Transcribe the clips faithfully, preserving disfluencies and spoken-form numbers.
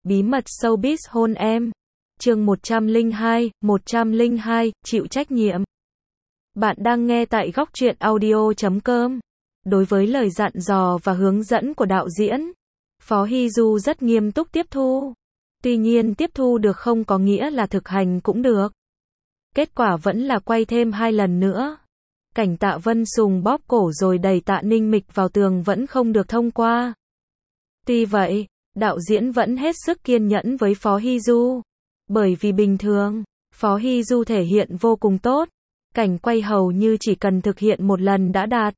Bí mật showbiz hôn em. Chương một trăm lẻ hai, một trăm lẻ hai, chịu trách nhiệm. Bạn đang nghe tại góc truyện audio chấm com. Đối với lời dặn dò và hướng dẫn của đạo diễn, Phó Hy Du rất nghiêm túc tiếp thu. Tuy nhiên tiếp thu được không có nghĩa là thực hành cũng được. Kết quả vẫn là quay thêm hai lần nữa. Cảnh Tạ Vân Sùng bóp cổ rồi đẩy Tạ Ninh Mịch vào tường vẫn không được thông qua. Tuy vậy, đạo diễn vẫn hết sức kiên nhẫn với Phó Hy Du. Bởi vì bình thường, Phó Hy Du thể hiện vô cùng tốt. Cảnh quay hầu như chỉ cần thực hiện một lần đã đạt.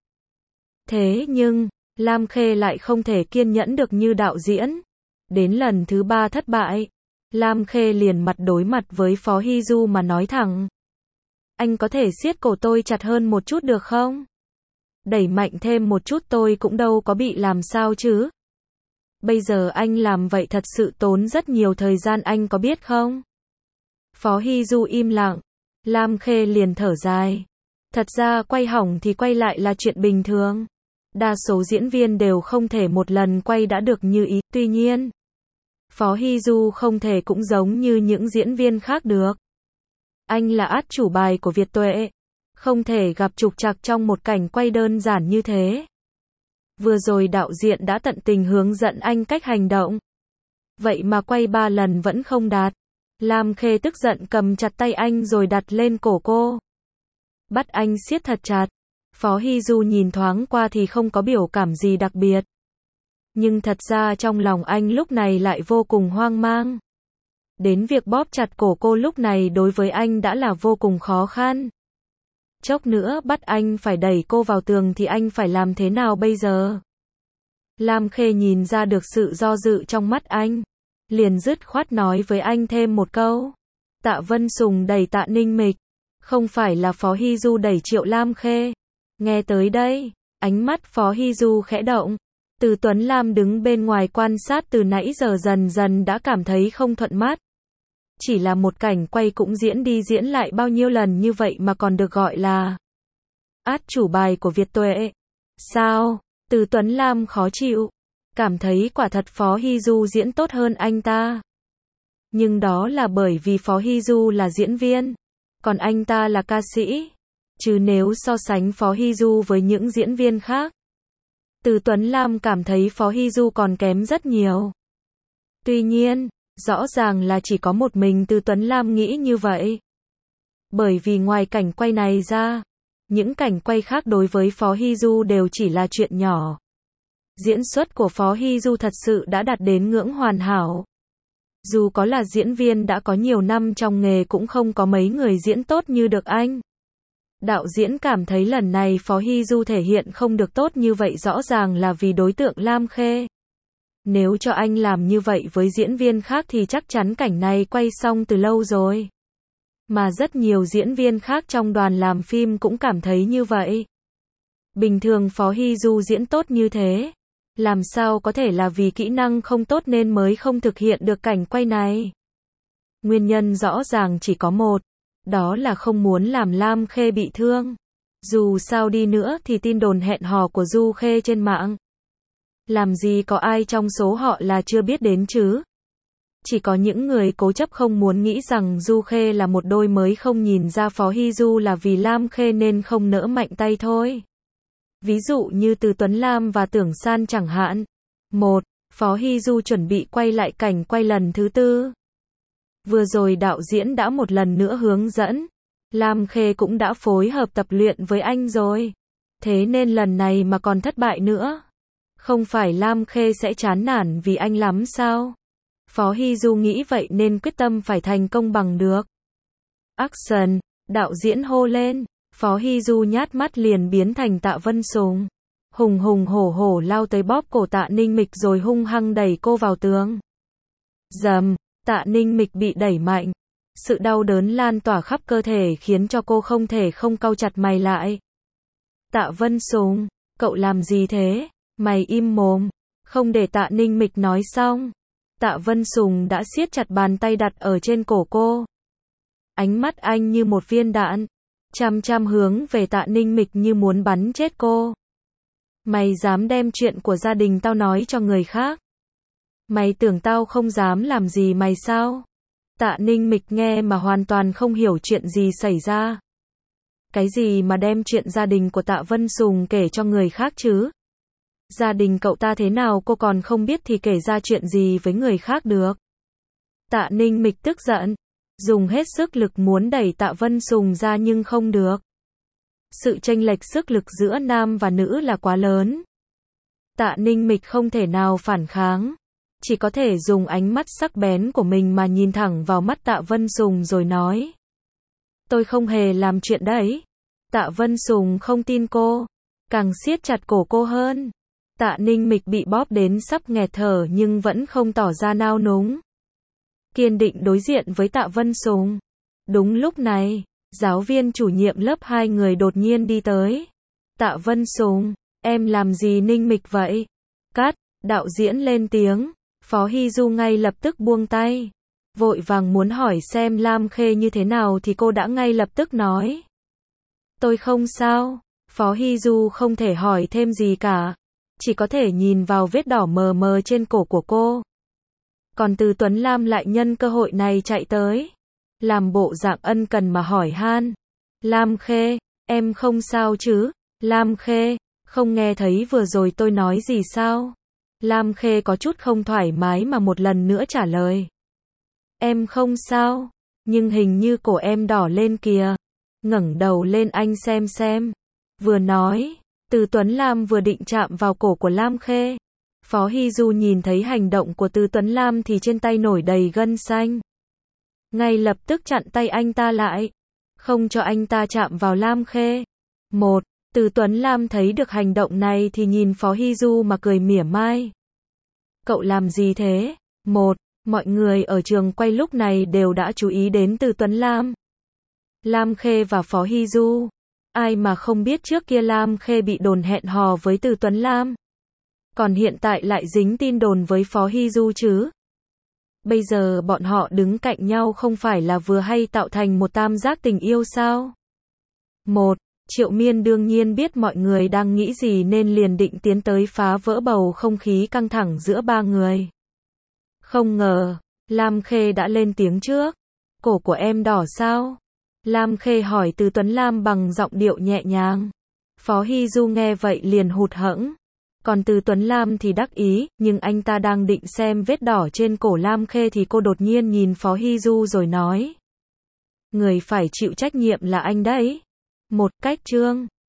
Thế nhưng, Lam Khê lại không thể kiên nhẫn được như đạo diễn. Đến lần thứ ba thất bại, Lam Khê liền mặt đối mặt với Phó Hy Du mà nói thẳng. Anh có thể siết cổ tôi chặt hơn một chút được không? Đẩy mạnh thêm một chút tôi cũng đâu có bị làm sao chứ. Bây giờ anh làm vậy thật sự tốn rất nhiều thời gian anh có biết không? Phó Hy Du im lặng. Lam Khê liền thở dài. Thật ra quay hỏng thì quay lại là chuyện bình thường. Đa số diễn viên đều không thể một lần quay đã được như ý. Tuy nhiên, Phó Hy Du không thể cũng giống như những diễn viên khác được. Anh là át chủ bài của Việt Tuệ. Không thể gặp trục trặc trong một cảnh quay đơn giản như thế. Vừa rồi đạo diễn đã tận tình hướng dẫn anh cách hành động. Vậy mà quay ba lần vẫn không đạt. Lam Khê tức giận cầm chặt tay anh rồi đặt lên cổ cô. Bắt anh siết thật chặt. Phó Hy Du nhìn thoáng qua thì không có biểu cảm gì đặc biệt. Nhưng thật ra trong lòng anh lúc này lại vô cùng hoang mang. Đến việc bóp chặt cổ cô lúc này đối với anh đã là vô cùng khó khăn. Chốc nữa bắt anh phải đẩy cô vào tường thì anh phải làm thế nào bây giờ? Lam Khê nhìn ra được sự do dự trong mắt anh. Liền dứt khoát nói với anh thêm một câu. Tạ Vân Sùng đẩy Tạ Ninh Mịch. Không phải là Phó Hy Du đẩy Triệu Lam Khê. Nghe tới đây, ánh mắt Phó Hy Du khẽ động. Từ Tuấn Lam đứng bên ngoài quan sát từ nãy giờ dần dần đã cảm thấy không thuận mắt. Chỉ là một cảnh quay cũng diễn đi diễn lại bao nhiêu lần như vậy mà còn được gọi là át chủ bài của Việt Tuệ. Sao? Từ Tuấn Lam khó chịu. Cảm thấy quả thật Phó Hy Du diễn tốt hơn anh ta. Nhưng đó là bởi vì Phó Hy Du là diễn viên. Còn anh ta là ca sĩ. Chứ nếu so sánh Phó Hy Du với những diễn viên khác, Từ Tuấn Lam cảm thấy Phó Hy Du còn kém rất nhiều. Tuy nhiên, rõ ràng là chỉ có một mình Từ Tuấn Lam nghĩ như vậy. Bởi vì ngoài cảnh quay này ra, những cảnh quay khác đối với Phó Hy Du đều chỉ là chuyện nhỏ. Diễn xuất của Phó Hy Du thật sự đã đạt đến ngưỡng hoàn hảo. Dù có là diễn viên đã có nhiều năm trong nghề cũng không có mấy người diễn tốt như được anh. Đạo diễn cảm thấy lần này Phó Hy Du thể hiện không được tốt như vậy rõ ràng là vì đối tượng Lam Khê. Nếu cho anh làm như vậy với diễn viên khác thì chắc chắn cảnh này quay xong từ lâu rồi. Mà rất nhiều diễn viên khác trong đoàn làm phim cũng cảm thấy như vậy. Bình thường Phó Hy Du diễn tốt như thế, làm sao có thể là vì kỹ năng không tốt nên mới không thực hiện được cảnh quay này. Nguyên nhân rõ ràng chỉ có một, đó là không muốn làm Lam Khê bị thương. Dù sao đi nữa thì tin đồn hẹn hò của Du Khê trên mạng, làm gì có ai trong số họ là chưa biết đến chứ. Chỉ có những người cố chấp không muốn nghĩ rằng Du Khê là một đôi mới không nhìn ra Phó Hy Du là vì Lam Khê nên không nỡ mạnh tay thôi. Ví dụ như Từ Tuấn Lam và Tưởng San chẳng hạn. Một, Phó Hy Du chuẩn bị quay lại cảnh quay lần thứ tư. Vừa rồi đạo diễn đã một lần nữa hướng dẫn. Lam Khê cũng đã phối hợp tập luyện với anh rồi. Thế nên lần này mà còn thất bại nữa. Không phải Lam Khê sẽ chán nản vì anh lắm sao? Phó Hy Du nghĩ vậy nên quyết tâm phải thành công bằng được. Action, đạo diễn hô lên. Phó Hy Du nhát mắt liền biến thành Tạ Vân Sùng. Hùng hùng hổ hổ lao tới bóp cổ Tạ Ninh Mịch rồi hung hăng đẩy cô vào tường. Dầm, Tạ Ninh Mịch bị đẩy mạnh. Sự đau đớn lan tỏa khắp cơ thể khiến cho cô không thể không cau chặt mày lại. Tạ Vân Sùng, cậu làm gì thế? Mày im mồm. Không để Tạ Ninh Mịch nói xong, Tạ Vân Sùng đã siết chặt bàn tay đặt ở trên cổ cô. Ánh mắt anh như một viên đạn, chăm chăm hướng về Tạ Ninh Mịch như muốn bắn chết cô. Mày dám đem chuyện của gia đình tao nói cho người khác? Mày tưởng tao không dám làm gì mày sao? Tạ Ninh Mịch nghe mà hoàn toàn không hiểu chuyện gì xảy ra. Cái gì mà đem chuyện gia đình của Tạ Vân Sùng kể cho người khác chứ? Gia đình cậu ta thế nào cô còn không biết thì kể ra chuyện gì với người khác được? Tạ Ninh Mịch tức giận, dùng hết sức lực muốn đẩy Tạ Vân Sùng ra nhưng không được. Sự chênh lệch sức lực giữa nam và nữ là quá lớn. Tạ Ninh Mịch không thể nào phản kháng, chỉ có thể dùng ánh mắt sắc bén của mình mà nhìn thẳng vào mắt Tạ Vân Sùng rồi nói. Tôi không hề làm chuyện đấy. Tạ Vân Sùng không tin cô, càng siết chặt cổ cô hơn. Tạ Ninh Mịch bị bóp đến sắp nghẹt thở nhưng vẫn không tỏ ra nao núng. Kiên định đối diện với Tạ Vân Sùng. Đúng lúc này, giáo viên chủ nhiệm lớp hai người đột nhiên đi tới. Tạ Vân Sùng, em làm gì Ninh Mịch vậy? Cắt, đạo diễn lên tiếng. Phó Hy Du ngay lập tức buông tay. Vội vàng muốn hỏi xem Lam Khê như thế nào thì cô đã ngay lập tức nói. Tôi không sao. Phó Hy Du không thể hỏi thêm gì cả. Chỉ có thể nhìn vào vết đỏ mờ mờ trên cổ của cô. Còn Từ Tuấn Lam lại nhân cơ hội này chạy tới. Làm bộ dạng ân cần mà hỏi han. Lam Khê, em không sao chứ? Lam Khê, không nghe thấy vừa rồi tôi nói gì sao? Lam Khê có chút không thoải mái mà một lần nữa trả lời. Em không sao, nhưng hình như cổ em đỏ lên kìa. Ngẩng đầu lên anh xem xem. Vừa nói, Từ Tuấn Lam vừa định chạm vào cổ của Lam Khê. Phó Hy Du nhìn thấy hành động của Từ Tuấn Lam thì trên tay nổi đầy gân xanh. Ngay lập tức chặn tay anh ta lại, không cho anh ta chạm vào Lam Khê. Một, Từ Tuấn Lam thấy được hành động này thì nhìn Phó Hy Du mà cười mỉa mai. Cậu làm gì thế? Một, mọi người ở trường quay lúc này đều đã chú ý đến Từ Tuấn Lam. Lam Khê và Phó Hy Du. Ai mà không biết trước kia Lam Khê bị đồn hẹn hò với Từ Tuấn Lam. Còn hiện tại lại dính tin đồn với Phó Hy Du chứ? Bây giờ bọn họ đứng cạnh nhau không phải là vừa hay tạo thành một tam giác tình yêu sao? Một, Triệu Miên đương nhiên biết mọi người đang nghĩ gì nên liền định tiến tới phá vỡ bầu không khí căng thẳng giữa ba người. Không ngờ, Lam Khê đã lên tiếng trước. Cổ của em đỏ sao? Lam Khê hỏi Từ Tuấn Lam bằng giọng điệu nhẹ nhàng. Phó Hy Du nghe vậy liền hụt hẫng. Còn Từ Tuấn Lam thì đắc ý, nhưng anh ta đang định xem vết đỏ trên cổ Lam Khê thì cô đột nhiên nhìn Phó Hy Du rồi nói. Người phải chịu trách nhiệm là anh đấy. Một cách trương.